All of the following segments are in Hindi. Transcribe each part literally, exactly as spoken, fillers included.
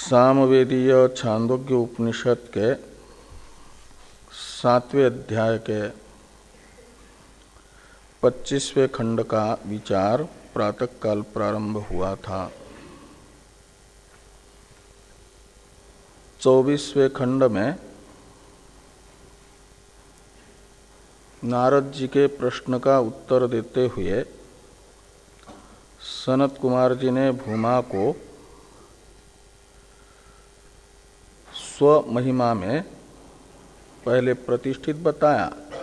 सामवेदीय छांदोग्य उपनिषद के सातवें अध्याय के पच्चीसवें खंड का विचार प्रातःकाल प्रारंभ हुआ था। चौबीसवें खंड में नारद जी के प्रश्न का उत्तर देते हुए सनत कुमार जी ने भूमा को स्व महिमा में पहले प्रतिष्ठित बताया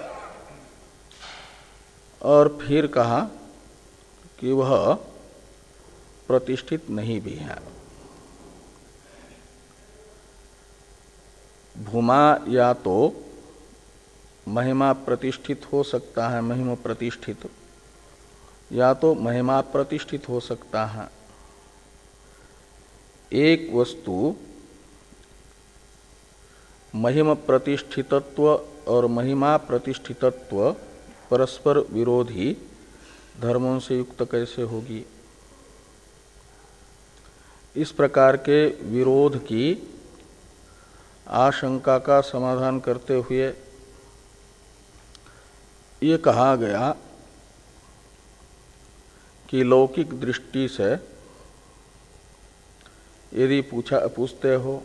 और फिर कहा कि वह प्रतिष्ठित नहीं भी है। भूमा या तो महिमा प्रतिष्ठित हो सकता है, महिमा प्रतिष्ठित, या तो महिमा प्रतिष्ठित हो सकता है। एक वस्तु महिमा प्रतिष्ठितत्व और महिमा प्रतिष्ठितत्व परस्पर विरोधी धर्मों से युक्त कैसे होगी? इस प्रकार के विरोध की आशंका का समाधान करते हुए ये कहा गया कि लौकिक दृष्टि से यदि पूछा पूछते हो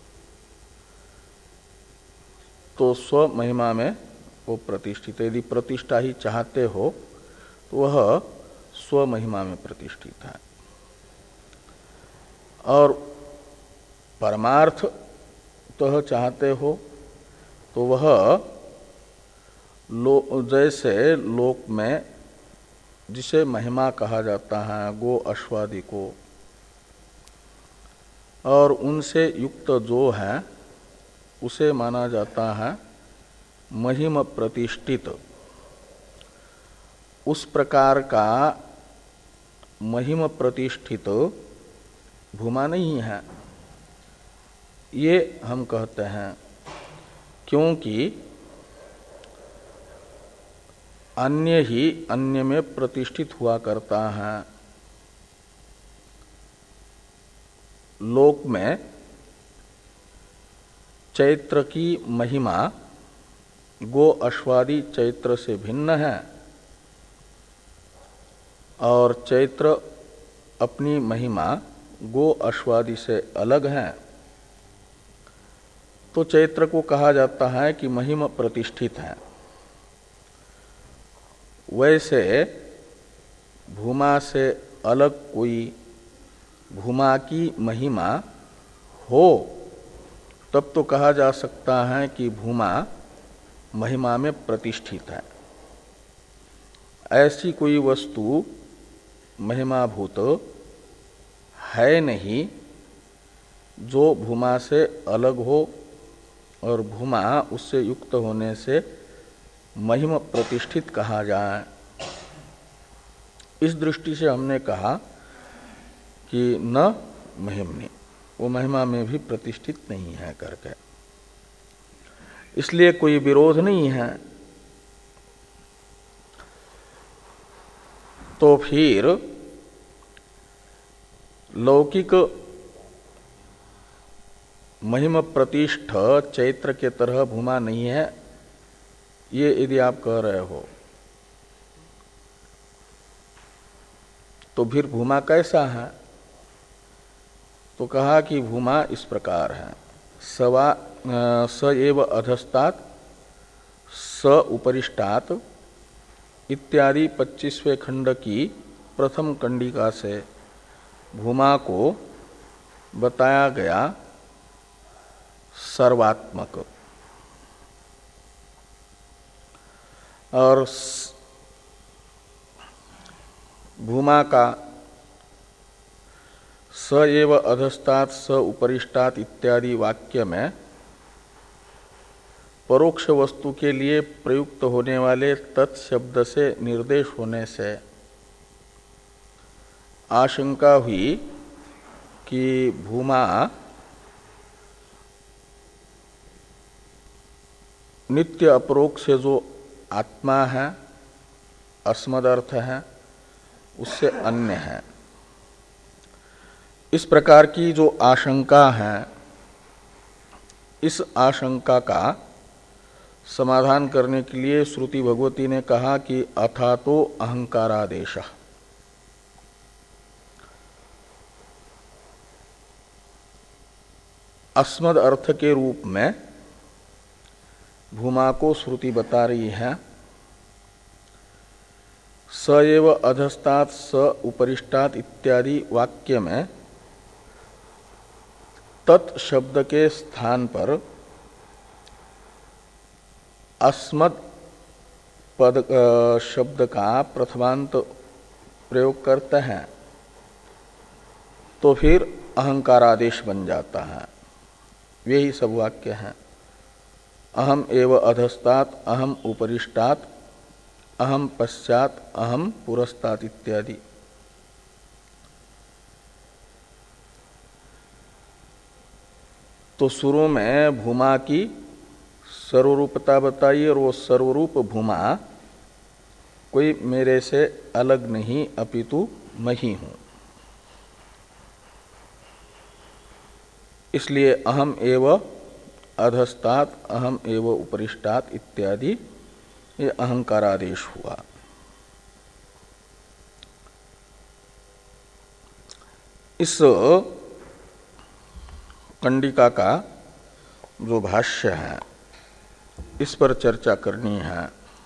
तो स्व महिमा में वो प्रतिष्ठित है। यदि प्रतिष्ठा ही चाहते हो तो वह स्व महिमा में प्रतिष्ठित है। और परमार्थ तो चाहते हो तो वह लो जैसे लोक में जिसे महिमा कहा जाता है गो अश्वादि को, और उनसे युक्त जो है उसे माना जाता है महिम प्रतिष्ठित। उस प्रकार का महिम प्रतिष्ठित भूमा नहीं है, ये हम कहते हैं। क्योंकि अन्य ही अन्य में प्रतिष्ठित हुआ करता है। लोक में चैत्र की महिमा गो अश्वादि चैत्र से भिन्न है और चैत्र अपनी महिमा गो अश्वादि से अलग है, तो चैत्र को कहा जाता है कि महिमा प्रतिष्ठित है। वैसे भूमा से अलग कोई भूमा की महिमा हो तब तो कहा जा सकता है कि भूमा महिमा में प्रतिष्ठित है। ऐसी कोई वस्तु महिमाभूत है नहीं जो भूमा से अलग हो और भूमा उससे युक्त होने से महिमा प्रतिष्ठित कहा जाए। इस दृष्टि से हमने कहा कि न महिमनी, वो महिमा में भी प्रतिष्ठित नहीं है करके। इसलिए कोई विरोध नहीं है। तो फिर लौकिक महिमा प्रतिष्ठ चैत्र के तरह भूमा नहीं है, ये यदि आप कह रहे हो तो फिर भूमा कैसा है? तो कहा कि भूमा इस प्रकार है। सवा स एव अधस्तात् स उपरिष्टात् इत्यादि पच्चीसवें खंड की प्रथम कंडिका से भूमा को बताया गया सर्वात्मक, और भूमा का स एव अधस्तात् स उपरिष्टात् इत्यादि वाक्य में परोक्ष वस्तु के लिए प्रयुक्त होने वाले तत्शब्द से निर्देश होने से आशंका हुई कि भूमा नित्य अपरोक्ष जो आत्मा है, अस्मदर्थ है, उससे अन्य है। इस प्रकार की जो आशंका है, इस आशंका का समाधान करने के लिए श्रुति भगवती ने कहा कि अथा तो अहंकारादेश, अस्मद अर्थ के रूप में भूमा को श्रुति बता रही है। स एव अधस्तात् स उपरिष्टात् इत्यादि वाक्य में तत् शब्द के स्थान पर अस्मद पद शब्द का प्रथमांत प्रयोग करते हैं तो फिर अहंकारादेश बन जाता है। यही सब वाक्य हैं। अहम एव अधस्तात्, अहम उपरिष्टात्, अहम पश्चात, अहम पुरस्तात् इत्यादि। तो शुरू में भूमा की सर्वरूपता बताई और वो सर्वरूप भूमा कोई मेरे से अलग नहीं अपितु मैं ही हूं। इसलिए अहम एव अधस्तात्, अहम एव उपरिष्टात् इत्यादि ये अहंकारादेश हुआ। इस कंडिका का जो भाष्य है इस पर चर्चा करनी है।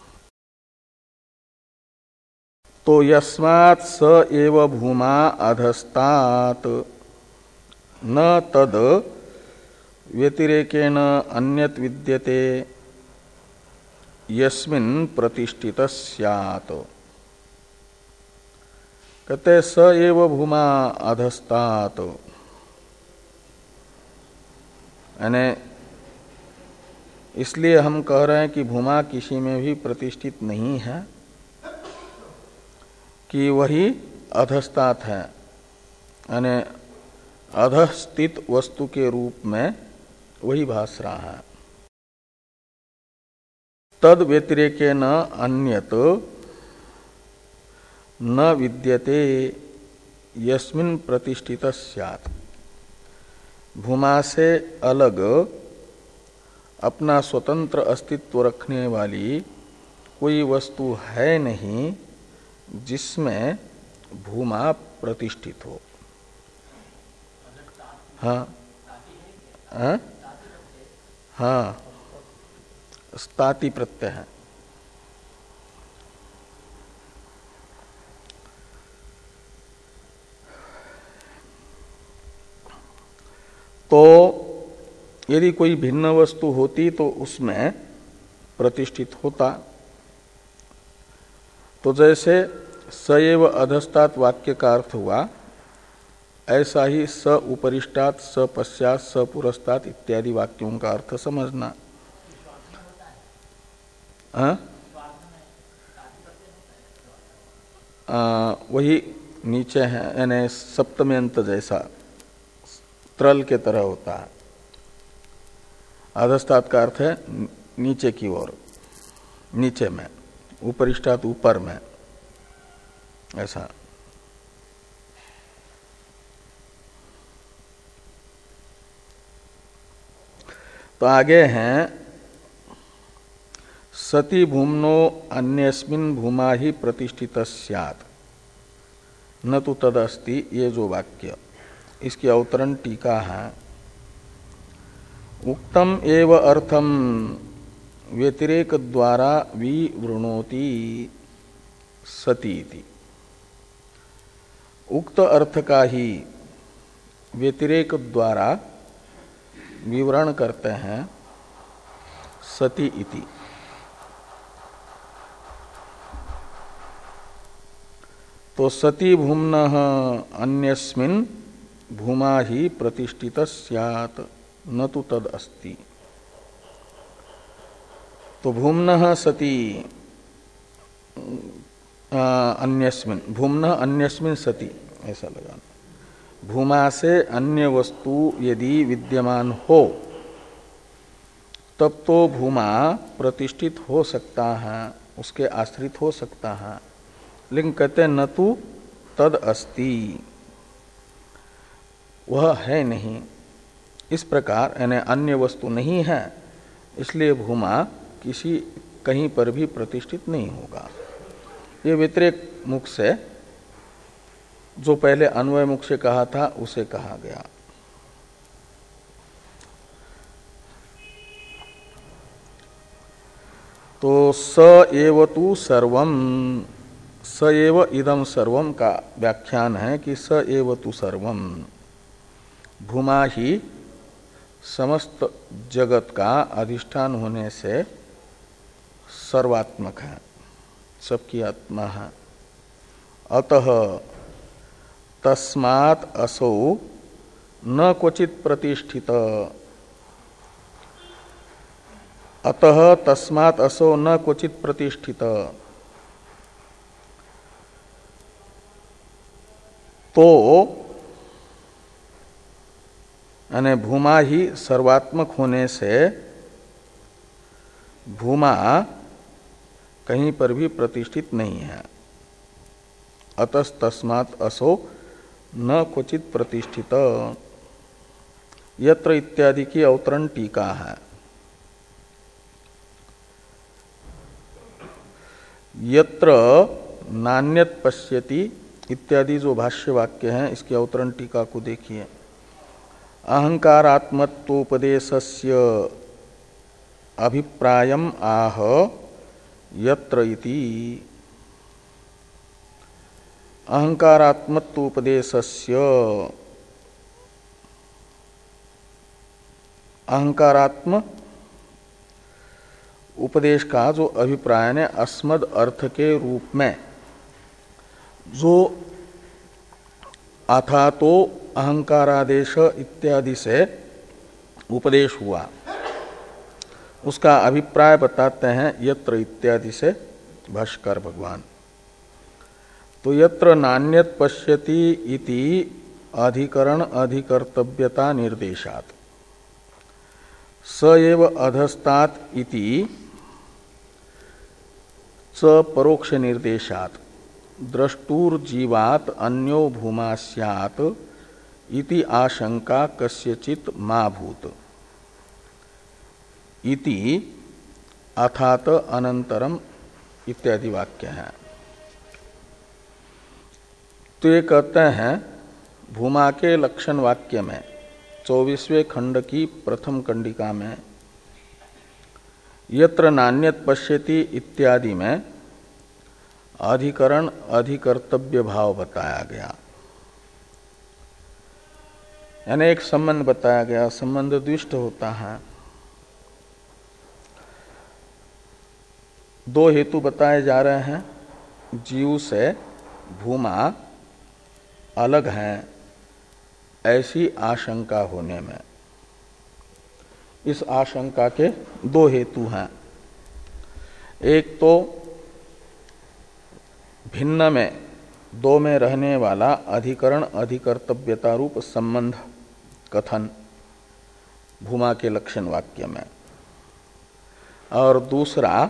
तो यस्मात् स एव भूमा अधस्तात् न तद व्यतिरेकेण अन्यत् विद्यते यस्मिन् प्रतिष्ठित स्यात्। कहते स एव भूमा अधस्तात्, यानी इसलिए हम कह रहे हैं कि भूमा किसी में भी प्रतिष्ठित नहीं है, कि वही अधस्तात् है, यानी अधस्थित वस्तु के रूप में वही भास रहा है। तद व्यतिरेके न अन्यत न विद्यते यस्मिन् प्रतिष्ठित स्यात्। भूमा से अलग अपना स्वतंत्र अस्तित्व रखने वाली कोई वस्तु है नहीं जिसमें भूमा प्रतिष्ठित हो। हाँ हाँ हाँ स्ताति प्रत्यय है। तो यदि कोई भिन्न वस्तु होती तो उसमें प्रतिष्ठित होता। तो जैसे सएव अधस्तात् वाक्य का अर्थ हुआ, ऐसा ही स उपरिष्टात्, स पश्चात्, स पुरस्तात् इत्यादि वाक्यों का अर्थ समझना। हाँ? आ, वही नीचे है, यानी सप्तमी अंत जैसा त्रल के तरह होता है। अधस्तात् का अर्थ है नीचे की ओर, नीचे में, उपरिष्टात् ऊपर में, ऐसा। तो आगे हैं सति भूमनो अन्यस्मिन् भूमा ही प्रतिष्ठित स्यात् न तो तदस्ति, ये जो वाक्य, इसकी अवतरण टीका है। उक्तम एव अर्थम व्यतिरेक द्वारा विवृणोति सतीति। उक्त अर्थ का ही व्यतिरेक द्वारा विवरण करते हैं सती इति। तो सती भूम्नः अन्यस्मिन् भूमा ही प्रतिष्ठित स्यात् न तो तद अस्ति। तो भूम्नः सती अन्यस्मिन्, भूम्नः अन्यस्मिन् सती, ऐसा लगाना। भूमा से अन्य वस्तु यदि विद्यमान हो तब तो भूमा प्रतिष्ठित हो सकता है, उसके आश्रित हो सकता है, लेकिन कहते न तो तद अस्ति। वह है नहीं। इस प्रकार यानी अन्य वस्तु नहीं है, इसलिए भूमा किसी कहीं पर भी प्रतिष्ठित नहीं होगा। ये व्यतिरेक मुख से, जो पहले अन्वय मुख से कहा था उसे कहा गया। तो स एव तु सर्वम, स एव इदम सर्वम का व्याख्यान है कि स एव तु सर्वम, भूमा ही समस्त जगत का अधिष्ठान होने से सर्वात्मक है, सबकी आत्मा है। अतः तस्मात् असौ न क्वचित प्रतिष्ठित, अतः तस्मात् असौ न क्वचित प्रतिष्ठित। तो यानी भूमा ही सर्वात्मक होने से भूमा कहीं पर भी प्रतिष्ठित नहीं है। अतः तस्मात् असौ न क्वचित प्रतिष्ठित। यत्र इत्यादि की अवतरण टीका है। यत्र नान्यत पश्यति इत्यादि जो भाष्य वाक्य हैं, इसके अवतरण टीका को देखिए। अहंकारात्मत्वोपदेशस्य अभिप्रायम आह यत्र इति। अहंकारात्मत्वोपदेशस्य, अहंकारात्म उपदेश का जो अभिप्राय ने अस्मद अर्थ के रूप में जो अथा तो अहंकारादेश इत्यादि से उपदेश हुआ, उसका अभिप्राय बताते हैं यत्र इत्यादि से भाष्कर भगवान। तो यत्र नान्यत पश्यति इति अधिकरण अधिकर्तव्यता निर्देशात्, स एव अधस्तात् इति च परोक्ष निर्देशात्, द्रष्टुर्जीवात् अन्यो भूमा स्यात् इति आशंका कस्यचित् मा भूत इति अथात अनंतरम इत्यादि वाक्य हैं। तो ये कहते हैं भूमा के लक्षण वाक्य में चौबीसवें खंड की प्रथम कंडिका में यत्र नान्यत पश्यति इत्यादि में अधिकरण अधिकर्तव्य भाव बताया गया, यानी एक संबंध बताया गया। संबंध द्विष्ट होता है। दो हेतु बताए जा रहे हैं। जीव से भूमा अलग है ऐसी आशंका होने में। इस आशंका के दो हेतु हैं। एक तो भिन्न में, दो में रहने वाला अधिकरण अधिकर्तव्यता रूप संबंध कथन भूमा के लक्षण वाक्य में, और दूसरा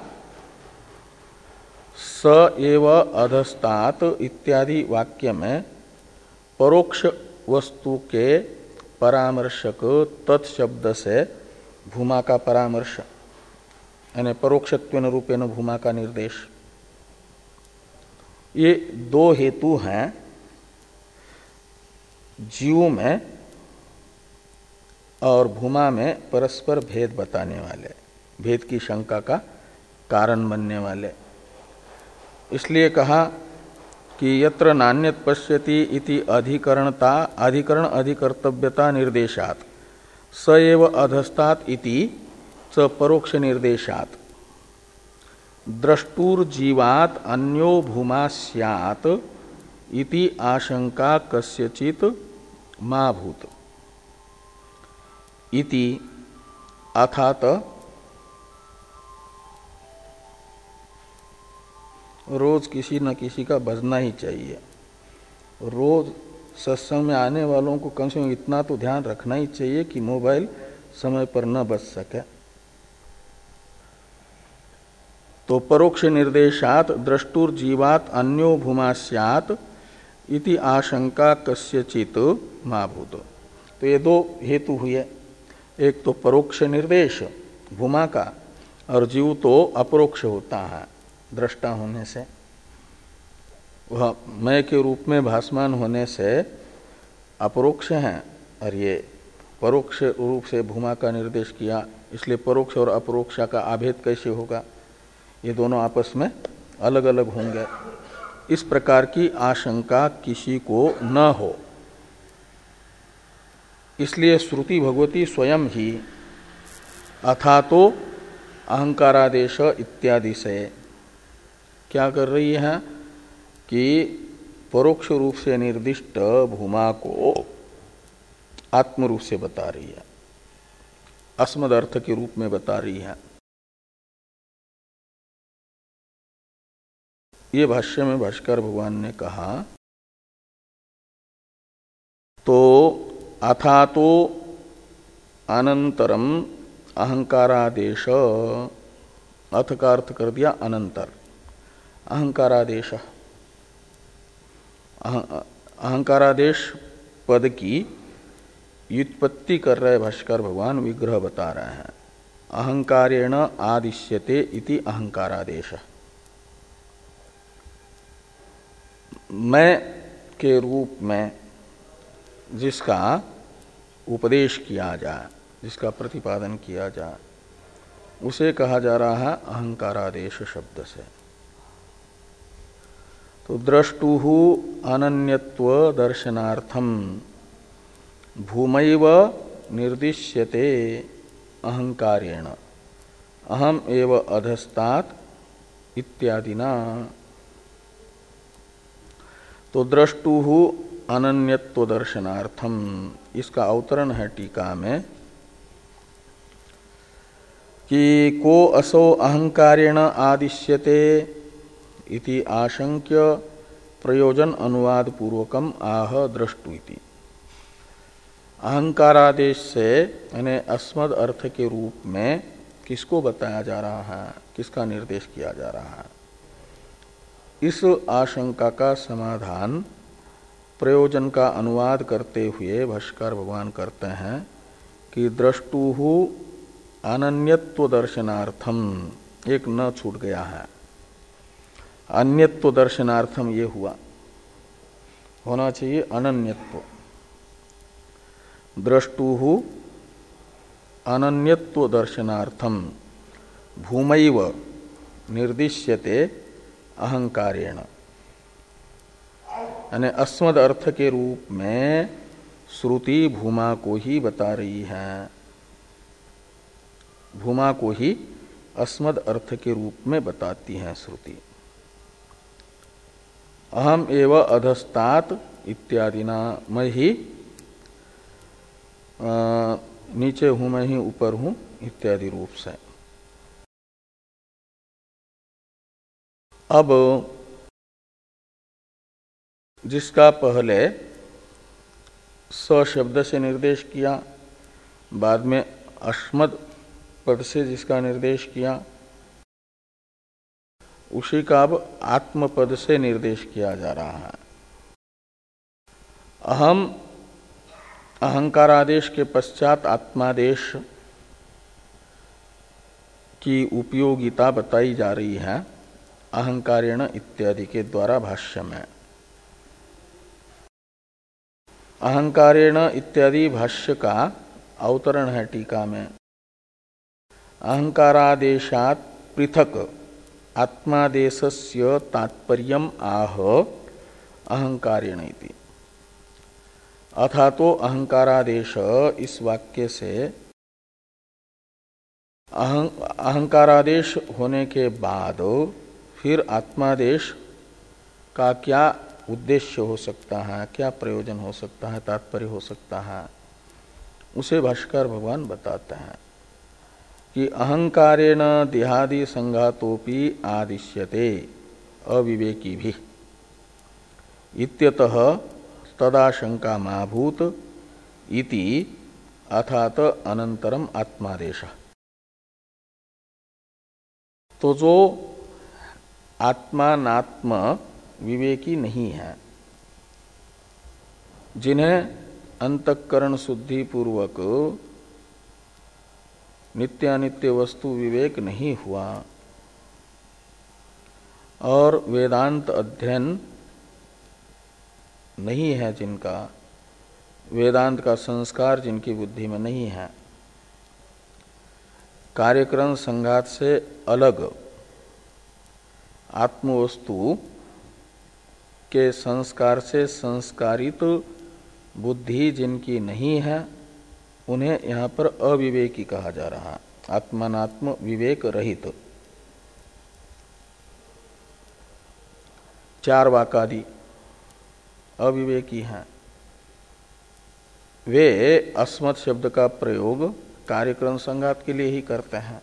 स एव अधस्तात् इत्यादि वाक्य में परोक्ष वस्तु के परामर्शक तत्शब्द से भूमा का परामर्श, यानी परोक्षत्वेन रूपेण भूमा का निर्देश। ये दो हेतु हैं जीव में और भूमा में परस्पर भेद बताने वाले, भेद की शंका का कारण बनने वाले। इसलिए कहा कि यत्र नान्यत पश्यति इति अधिकरणता अधिकरण अधिकर्तव्यता निर्देशात् स एव अधस्तात् इति च परोक्ष निर्देशात् द्रष्टुर्जीवात् अन्यो भूमा स्यात् इति आशंका कस्यचित् मा भूत इति अथात रोज किसी न किसी का बजना ही चाहिए। रोज सत्संग में आने वालों को कम से कम इतना तो ध्यान रखना ही चाहिए कि मोबाइल समय पर न बच सके। तो परोक्ष निर्देशात् द्रष्टुर्जीवात् अन्यो भूमा स्यात् इति आशंका कस्यचित् मा भूत। तो ये दो हेतु हुए, एक तो परोक्ष निर्देश भूमा का, और जीव तो अपरोक्ष होता है दृष्टा होने से, वह मैं के रूप में भासमान होने से अपरोक्ष हैं, और ये परोक्ष रूप से भूमा का निर्देश किया, इसलिए परोक्ष और अपरोक्ष का आभेद कैसे होगा, ये दोनों आपस में अलग अलग होंगे। इस प्रकार की आशंका किसी को न हो, इसलिए श्रुति भगवती स्वयं ही अथा तो अहंकारादेश इत्यादि से क्या कर रही है कि परोक्ष रूप से निर्दिष्ट भूमा को आत्म रूप से बता रही है, अस्मद अर्थ के रूप में बता रही है। ये भाष्य में भाष्कर भगवान ने कहा, तो अथा तो अनंतरम अहंकारादेश, अथ का अर्थ कर दिया अनंतर, अहंकारादेश, अहंकारादेश पद की व्युत्पत्ति कर रहे भाष्कर भगवान, विग्रह बता रहे हैं। अहंकारेण आदिश्यते इति अहंकारादेश, मैं के रूप में जिसका उपदेश किया जाए, जिसका प्रतिपादन किया जाए, उसे कहा जा रहा है अहंकारादेश शब्द से। तो द्रष्टुः अनन्यत्व दर्शनार्थम भूमैव निर्दिश्यते अहंकारेण अहम एव अधस्तात् इत्यादिना। तो द्रष्टुः अनन्यत्व दर्शनार्थम, इसका अवतरण है टीका में कि को असो अहंकारेण आदिश्यते इति आशंक्य प्रयोजन अनुवाद पूर्वकम आह द्रष्टु इति। अहंकारादेश से यानी अस्मद अर्थ के रूप में किसको बताया जा रहा है, किसका निर्देश किया जा रहा है, इस आशंका का समाधान प्रयोजन का अनुवाद करते हुए भाष्कर भगवान करते हैं कि द्रष्टुः अनन्यत्व दर्शनार्थम, एक न छूट गया है, अन्यत्व दर्शनार्थम ये हुआ, होना चाहिए अनन्यत्व। द्रष्टुः अनन्यत्व दर्शनार्थम भूमैव निर्दिश्यते अहंकारेण, यानी अस्मद अर्थ के रूप में श्रुति भूमा को ही बता रही है, भूमा को ही अस्मद अर्थ के रूप में बताती है श्रुति। अहम एव अधस्तात् इत्यादि ना, मैं ही आ, नीचे हूं, मैं ही ऊपर हूं इत्यादि रूप से। अब जिसका पहले स शब्द से निर्देश किया, बाद में अस्मद पद से जिसका निर्देश किया, उसी का अब आत्मपद से निर्देश किया जा रहा है। अहम अहंकारादेश के पश्चात आत्मादेश की उपयोगिता बताई जा रही है अहंकारेण इत्यादि के द्वारा भाष्य में। अहंकारेण इत्यादि भाष्य का अवतरण है टीका में। अहंकारादेशात् पृथक आत्मादेशस्य तात्पर्यम आह अहंकारेण इति। अथा तो अहंकारादेश इस वाक्य से अहं, अहंकारादेश होने के बाद फिर आत्मादेश का क्या उद्देश्य हो सकता है, क्या प्रयोजन हो सकता है, तात्पर्य हो सकता है, उसे भाष्कर भगवान बताते हैं कि अहंकारेण देहादि संघातोपि आदिश्यते अविवेकी भी इत्यतः तदाशंका माभूत इति अथात अनंतरम आत्मादेश। तो जो आत्मानात्म विवेकी नहीं है, जिन्हें अंतःकरण शुद्धि पूर्वक नित्यानित्य वस्तु विवेक नहीं हुआ और वेदांत अध्ययन नहीं है जिनका, वेदांत का संस्कार जिनकी बुद्धि में नहीं है, कार्यक्रम संघात से अलग आत्मवस्तु के संस्कार से संस्कारित बुद्धि जिनकी नहीं है, उन्हें यहाँ पर अविवेकी कहा जा रहा है, आत्मानात्म विवेक रहित। चार वाकादि अविवेकी हैं। वे अस्मत् शब्द का प्रयोग कार्यक्रम संघात के लिए ही करते हैं।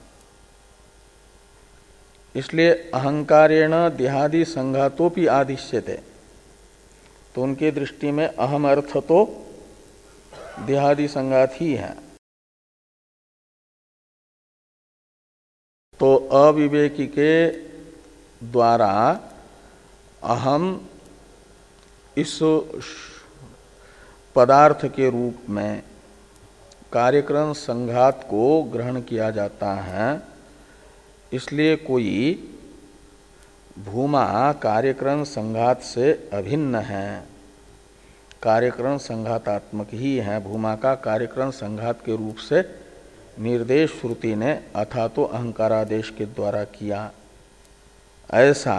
इसलिए अहंकारेण देहादि संघातोपि आदिश्यते, तो उनके दृष्टि में अहम अर्थ तो देहादि संघात ही है। तो अविवेकी के द्वारा अहम इस पदार्थ के रूप में कार्यक्रम संघात को ग्रहण किया जाता है। इसलिए कोई भूमा कार्यक्रम संघात से अभिन्न है, कार्यक्रम संघातात्मक ही है। भूमा का कार्यक्रम संघात के रूप से निर्देश श्रुति ने अथा तो अहंकारादेश के द्वारा किया। ऐसा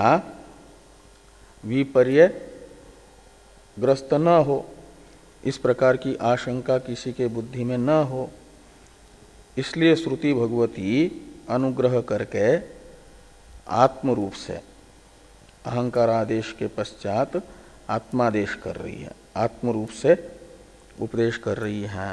विपर्य ग्रस्त न हो, इस प्रकार की आशंका किसी के बुद्धि में न हो, इसलिए श्रुति भगवती अनुग्रह करके आत्म रूप से अहंकारादेश के पश्चात आत्मादेश कर रही है, आत्म रूप से उपदेश कर रही है।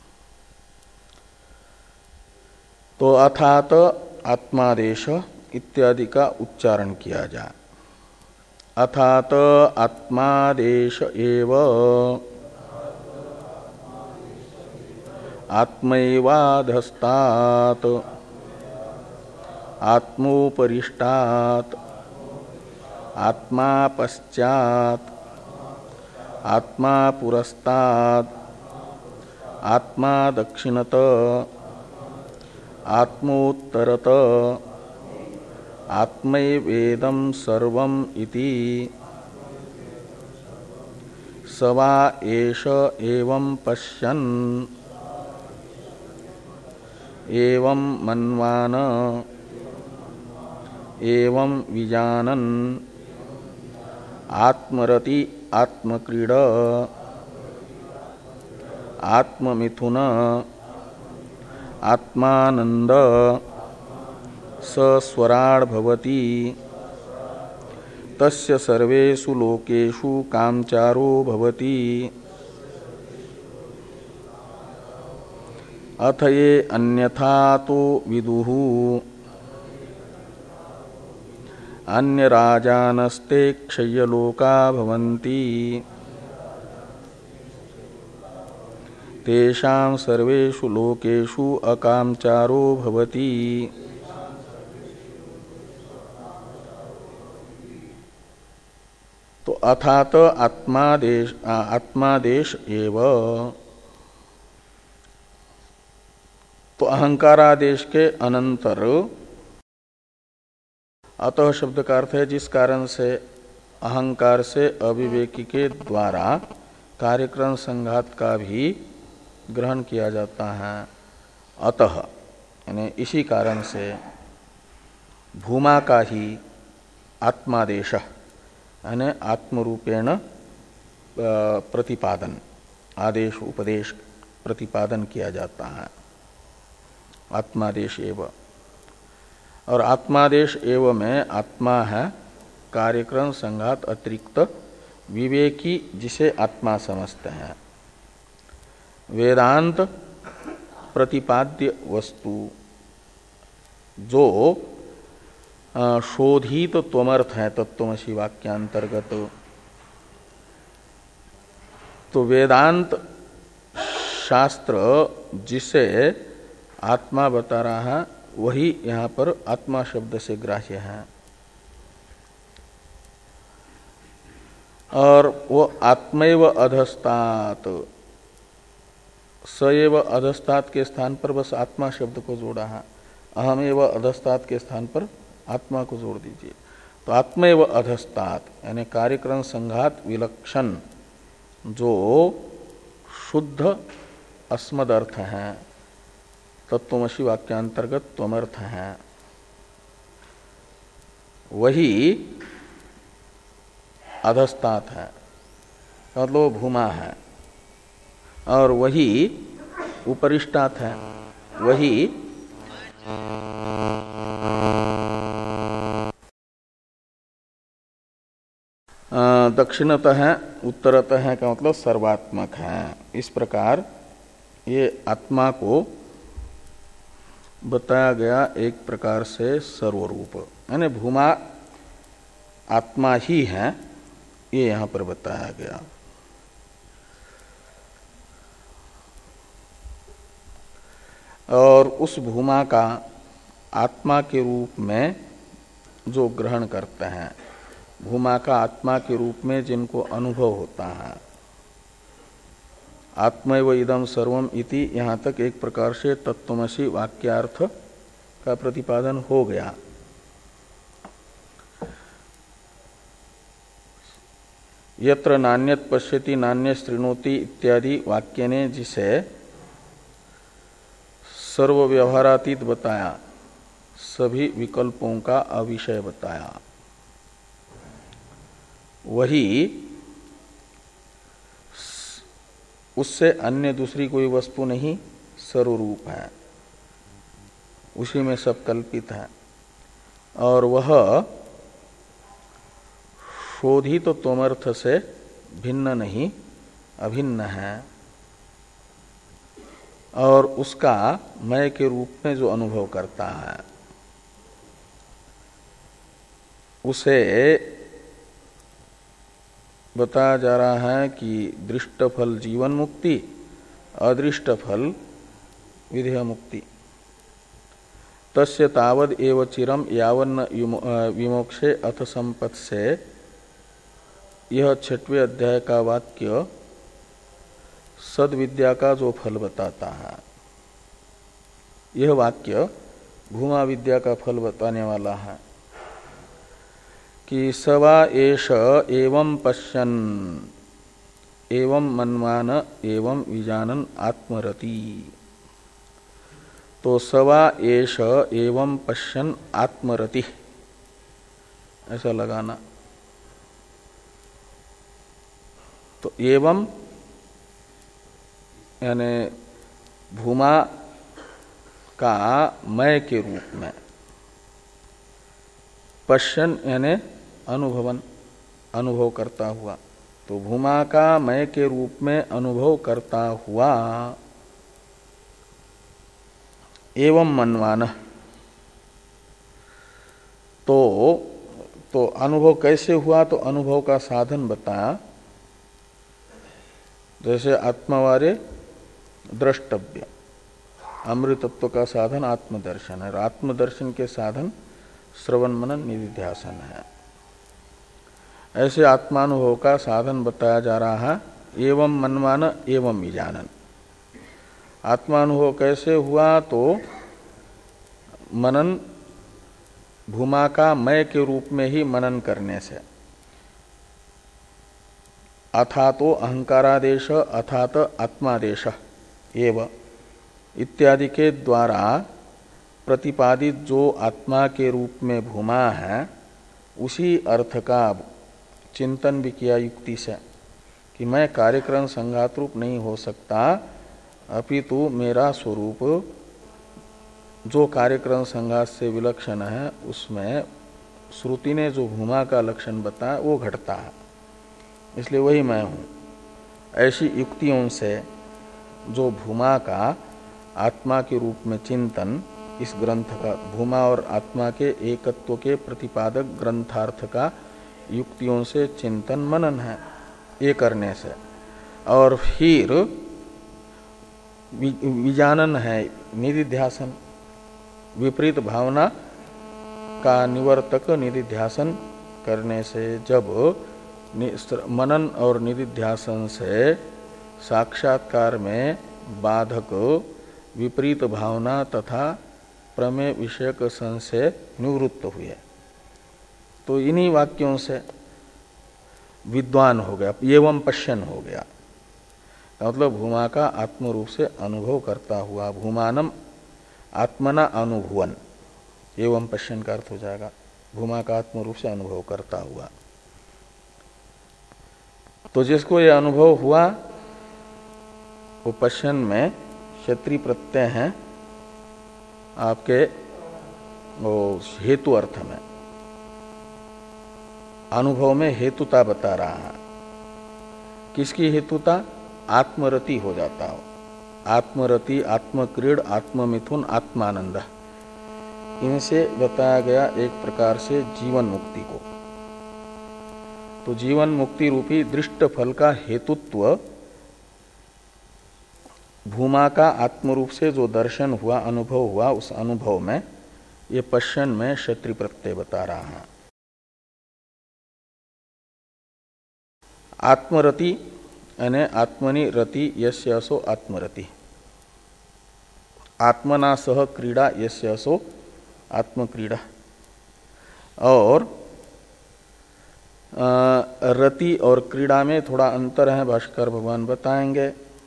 तो अर्थात आत्मादेश इत्यादि का उच्चारण किया जाए। अर्थात आत्मादेश एव आत्मैवाधस्तात् आत्मोपरिष्टात् आत्मा पश्चात् आत्मा पुरस्तात् आत्मा दक्षिणत आत्मोत्तरत आत्मैवेदं सर्वम् इति सवा एष एवं पश्यन् एवं मन्वान एवं विजानन् आत्मरति आत्मक्रीड आत्ममिथुन आत्मानंद सस्वराड भवति तस्य सर्वेषु लोकेषु कामचारो भवति। अथ ये अन्यथा तो विदुः अन्य राजानस्ते क्षय्यलोका भवन्ति तेषां सर्वेषु लोकेषु अकामचारो भवति। तो अथात आत्मादेश आत्मादेश एव, तो अहंकारादेश के अनंतर अतः शब्द का अर्थ है जिस कारण से अहंकार से अविवेकी के द्वारा कार्यक्रम संघात का भी ग्रहण किया जाता है। अतः यानी इसी कारण से भूमा का ही आत्मादेश यानी आत्मरूपेण प्रतिपादन, आदेश उपदेश प्रतिपादन किया जाता है। आत्मादेश एव, और आत्मादेश एव में आत्मा है कार्यक्रम संघात अतिरिक्त विवेकी जिसे आत्मा समझते हैं। वेदांत प्रतिपाद्य वस्तु जो शोधित त्वमर्थ है तत्त्वमसि वाक्यांतर्गत, तो वेदांत शास्त्र जिसे आत्मा बता रहा है वही यहाँ पर आत्मा शब्द से ग्राह्य है। और वो आत्मैव अधस्तात् स एव अधस्तात् के स्थान पर बस आत्मा शब्द को जोड़ा है, अहम एव अधस्तात् के स्थान पर आत्मा को जोड़ दीजिए। तो आत्मा एव अधस्तात् यानी कार्यक्रम संघात विलक्षण जो शुद्ध अस्मद अर्थ है, तत्वमसि वाक्यांतर्गत त्वमर्थ है, वही अधस्तात् है, मतलब भूमा है, और वही उपरिष्टात् है, वही दक्षिणतः है, उत्तरतः है का मतलब सर्वात्मक है। इस प्रकार ये आत्मा को बताया गया एक प्रकार से सर्वरूप, यानी भूमा आत्मा ही है, ये यहां पर बताया गया। और उस भूमा का आत्मा के रूप में जो ग्रहण करते हैं, भूमा का आत्मा के रूप में जिनको अनुभव होता है, आत्मैव इदं सर्वम इति, यहाँ तक एक प्रकार से तत्वमसि वाक्यार्थ का प्रतिपादन हो गया। यत्र नान्यत पश्यति नान्य शृणोति इत्यादि वाक्य ने जिसे सर्व व्यवहारातीत बताया, सभी विकल्पों का अविषय बताया, वही उससे अन्य दूसरी कोई वस्तु नहीं, सर्वरूप है, उसी में सब कल्पित है। और वह शोधित तो तोमर्थ से भिन्न नहीं, अभिन्न है। और उसका मय के रूप में जो अनुभव करता है, उसे बताया जा रहा है कि दृष्ट फल जीवन मुक्ति, अदृष्ट फल विधेय मुक्ति। तस्य तावद एव चिरम यावन्न विमोक्षे अथ संपत् से, यह छठवें अध्याय का वाक्य सद्विद्या का जो फल बताता है, यह वाक्य भूमा विद्या का फल बताने वाला है कि सवा एष एवं पश्यन् एवं मन्वान एवं विजानन आत्मरति। तो सवा एष एवं पश्यन् आत्मरति, ऐसा लगाना। तो एवं यानी भूमा का मय के रूप में, पश्यन यानी अनुभवन, अनुभव करता हुआ। तो भूमा का मय के रूप में अनुभव करता हुआ एवं मनवान, तो तो अनुभव कैसे हुआ, तो अनुभव का साधन बताया। जैसे आत्मवारे द्रष्टव्य, अमृतत्व का साधन आत्मदर्शन है, और आत्मदर्शन के साधन श्रवण मनन निधिध्यासन है। ऐसे आत्मानुभव का साधन बताया जा रहा है एवं मनमान एवं विजानन। आत्मानुभव कैसे हुआ, तो मनन भूमा का मय के रूप में ही मनन करने से, अथा तो अहंकारादेश अथात आत्मादेश एव इत्यादि के द्वारा प्रतिपादित जो आत्मा के रूप में भूमा है, उसी अर्थ का चिंतन भी किया युक्ति से कि मैं कार्यक्रम संघात रूप नहीं हो सकता, अपितु मेरा स्वरूप जो कार्यक्रम संघात से विलक्षण है, उसमें श्रुति ने जो भूमा का लक्षण बताया वो घटता है, इसलिए वही मैं हूँ। ऐसी युक्तियों से जो भूमा का आत्मा के रूप में चिंतन, इस ग्रंथ का भूमा और आत्मा के एकत्व के प्रतिपादक ग्रंथार्थ का युक्तियों से चिंतन मनन है, ये करने से। और फिर विजानन है निधिध्यासन, विपरीत भावना का निवर्तक निधिध्यासन करने से, जब मनन और निधिध्यासन से साक्षात्कार में बाधक विपरीत भावना तथा प्रमेय विषयक संशय निवृत्त हुए। तो इन्हीं वाक्यों से विद्वान हो गया, एवं पश्यन हो गया। मतलब भूमा का आत्म रूप से अनुभव करता हुआ, भूमानम आत्मना अनुभुवन, एवं पश्यन का अर्थ हो जाएगा भूमा का आत्म रूप से अनुभव करता हुआ। तो जिसको ये अनुभव हुआ वो पश्यन में क्षत्रिय प्रत्यय हैं आपके वो हेतु अर्थ में, अनुभव में हेतुता बता रहा है। किसकी हेतुता? आत्मरति हो जाता हो, आत्मरति, आत्मक्रीड, आत्ममिथुन, आत्मानंद, इनसे बताया गया एक प्रकार से जीवन मुक्ति को। तो जीवन मुक्ति रूपी दृष्ट फल का हेतुत्व भूमा का आत्मरूप से जो दर्शन हुआ, अनुभव हुआ, उस अनुभव में ये पश्यन में क्षत्रिय प्रत्यय बता रहा है। आत्मरति यानी आत्मनि रति यस्य असो आत्मरति, आत्मना सह क्रीड़ा यस्य असो आत्मक्रीड़ा। और रति और क्रीड़ा में थोड़ा अंतर है, भाष्कर भगवान बताएंगे।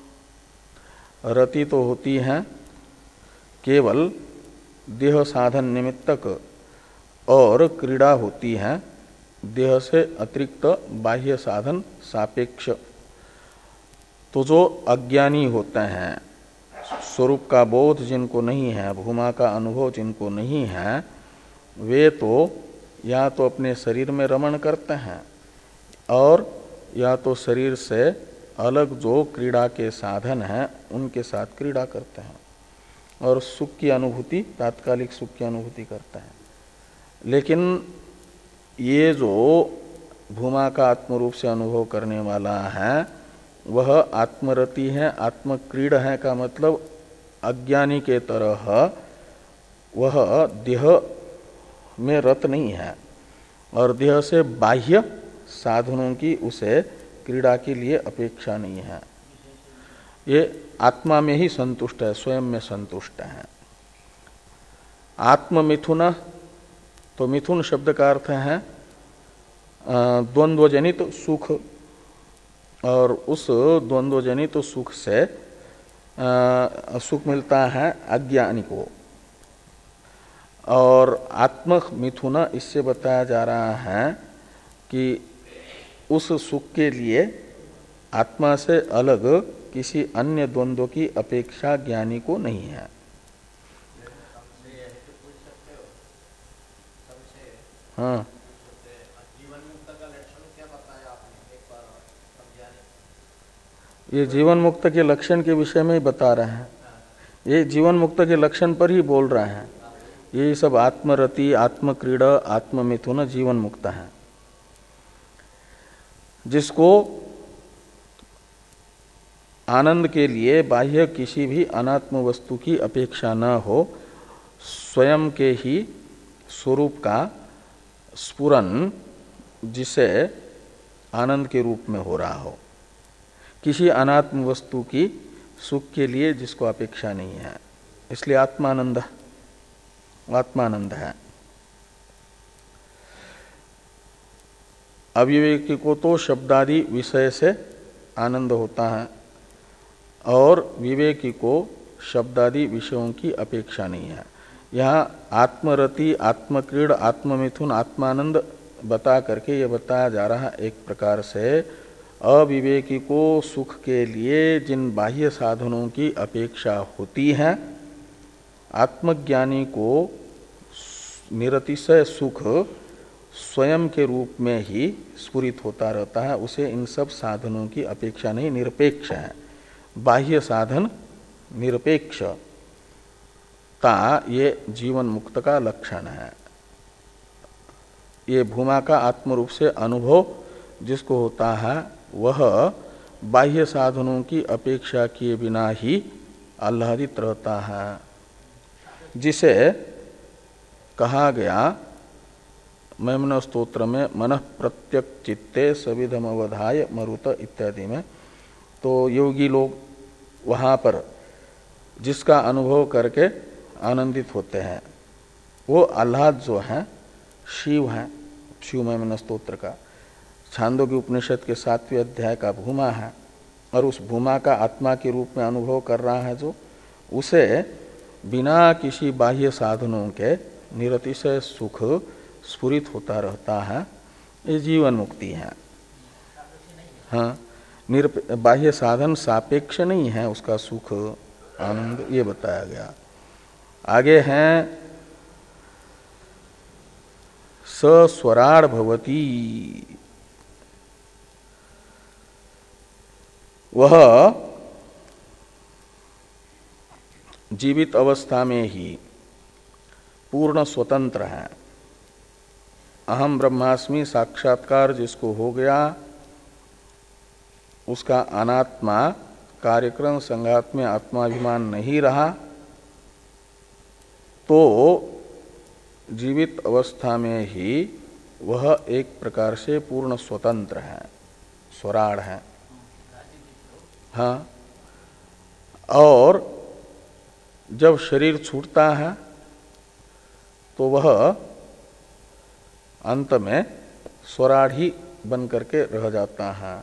रति तो होती है केवल देह साधन निमित्तक, और क्रीड़ा होती है देह से अतिरिक्त बाह्य साधन सापेक्ष। तो जो अज्ञानी होते हैं, स्वरूप का बोध जिनको नहीं है, भूमा का अनुभव जिनको नहीं है, वे तो या तो अपने शरीर में रमण करते हैं और या तो शरीर से अलग जो क्रीड़ा के साधन हैं उनके साथ क्रीड़ा करते हैं और सुख की अनुभूति, तात्कालिक सुख की अनुभूति करते हैं। लेकिन ये जो भूमा का आत्मरूप से अनुभव करने वाला है वह आत्मरति है, आत्मक्रीड है का मतलब अज्ञानी के तरह वह देह में रत नहीं है और देह से बाह्य साधनों की उसे क्रीड़ा के लिए अपेक्षा नहीं है। ये आत्मा में ही संतुष्ट है, स्वयं में संतुष्ट है। आत्ममिथुन, तो मिथुन शब्द का अर्थ है द्वंद्वजनित सुख, और उस द्वंद्वजनित सुख से आ, सुख मिलता है अज्ञानी को। और आत्म मिथुन इससे बताया जा रहा है कि उस सुख के लिए आत्मा से अलग किसी अन्य द्वंद्व की अपेक्षा ज्ञानी को नहीं है। हाँ, ये जीवन मुक्त के लक्षण के विषय में ही बता रहे हैं। ये जीवन मुक्त के लक्षण पर ही बोल रहे हैं। ये सब आत्मरति, आत्मक्रीड़ा, आत्ममिथुन जीवन मुक्त है। जिसको आनंद के लिए बाह्य किसी भी अनात्म वस्तु की अपेक्षा न हो, स्वयं के ही स्वरूप का स्फुरन जिसे आनंद के रूप में हो रहा हो, किसी अनात्म वस्तु की सुख के लिए जिसको अपेक्षा नहीं है, इसलिए आत्मानंद आत्मानंद है। अविवेकी को तो शब्दादि विषय से आनंद होता है और विवेकी को शब्दादि विषयों की अपेक्षा नहीं है। यहाँ आत्मरति, आत्मक्रीड, आत्ममिथुन, आत्मानंद बता करके ये बताया जा रहा है एक प्रकार से अविवेकी को सुख के लिए जिन बाह्य साधनों की अपेक्षा होती है, आत्मज्ञानी को निरतिशय सुख स्वयं के रूप में ही स्फुरित होता रहता है, उसे इन सब साधनों की अपेक्षा नहीं, निरपेक्ष है। बाह्य साधन निरपेक्षता ये जीवन मुक्त का लक्षण है। ये भूमा का आत्मरूप से अनुभव जिसको होता है वह बाह्य साधनों की अपेक्षा किए बिना ही आह्लादित रहता है, जिसे कहा गया मैमन स्तोत्र में मनः प्रत्यक चित्ते सविधम अवधाय मरुत इत्यादि में। तो योगी लोग वहाँ पर जिसका अनुभव करके आनंदित होते हैं, वो आह्लाद जो है शिव है, शिवमय मन स्तोत्र का, छांदोग्य उपनिषद के सातवें अध्याय का भूमा है, और उस भूमा का आत्मा के रूप में अनुभव कर रहा है जो, उसे बिना किसी बाह्य साधनों के निरतिशय सुख स्फुरित होता रहता है, ये जीवन मुक्ति है। हाँ, निरप बाह्य साधन सापेक्ष नहीं है उसका सुख आनंद, ये बताया गया। आगे हैं सस्वराड भवती, वह जीवित अवस्था में ही पूर्ण स्वतंत्र है। अहम ब्रह्मास्मि साक्षात्कार जिसको हो गया, उसका अनात्मा कार्यक्रम संघात में आत्माभिमान नहीं रहा, तो जीवित अवस्था में ही वह एक प्रकार से पूर्ण स्वतंत्र है, स्वराड है। हाँ, और जब शरीर छूटता है तो वह अंत में स्वराड ही बन करके रह जाता है।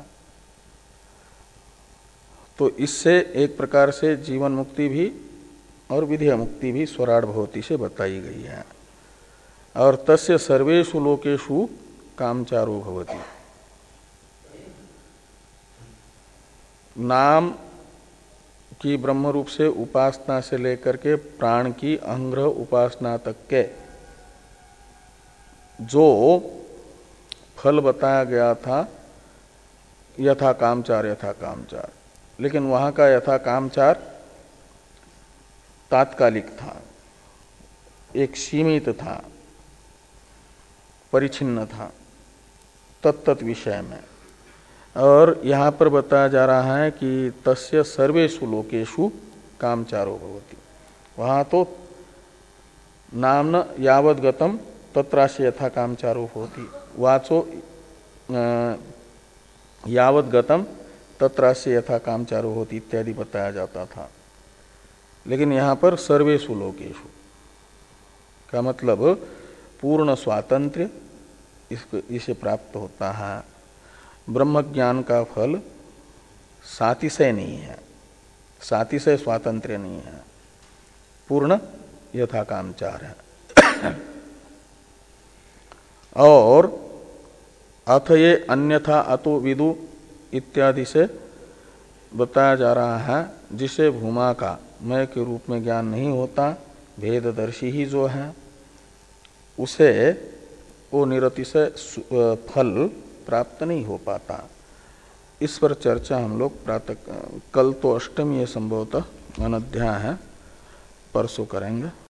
तो इससे एक प्रकार से जीवन मुक्ति भी और विधेय मुक्ति भी स्वराड भवती से बताई गई है। और तस्य सर्वेषु लोकेषु कामचारो भवति, नाम की ब्रह्म रूप से उपासना से लेकर के प्राण की अहंग्रह उपासना तक के जो फल बताया गया था, यथा कामचार यथा कामचार, लेकिन वहां का यथा कामचार तात्कालिक था, एक सीमित था, परिच्छिन्न था तत्त विषय में। और यहाँ पर बताया जा रहा है कि तस्य सर्वेषु लोकेषु कामचारो भवति, वहाँ तो नाम्न यावद् गतम तत्रास्य यथा कामचारो भवति, वाचो यावद् गतम तत्रास्य यथा कामचारो होती इत्यादि बताया जाता था। लेकिन यहाँ पर सर्वेषु लोकेषु का मतलब पूर्ण स्वातंत्र्य इसे प्राप्त होता है। ब्रह्म ज्ञान का फल सातिशय नहीं है, सातिशय स्वातंत्र्य नहीं है, पूर्ण यथा कामचार है। और अथ ये अन्यथा अतो विदु इत्यादि से बताया जा रहा है, जिसे भूमा का मय के रूप में ज्ञान नहीं होता, भेददर्शी ही जो है, उसे वो निरतिशय फल प्राप्त नहीं हो पाता। इस पर चर्चा हम लोग प्रातः कल तो अष्टमी संभवतः अनध्याय है, परसों करेंगे।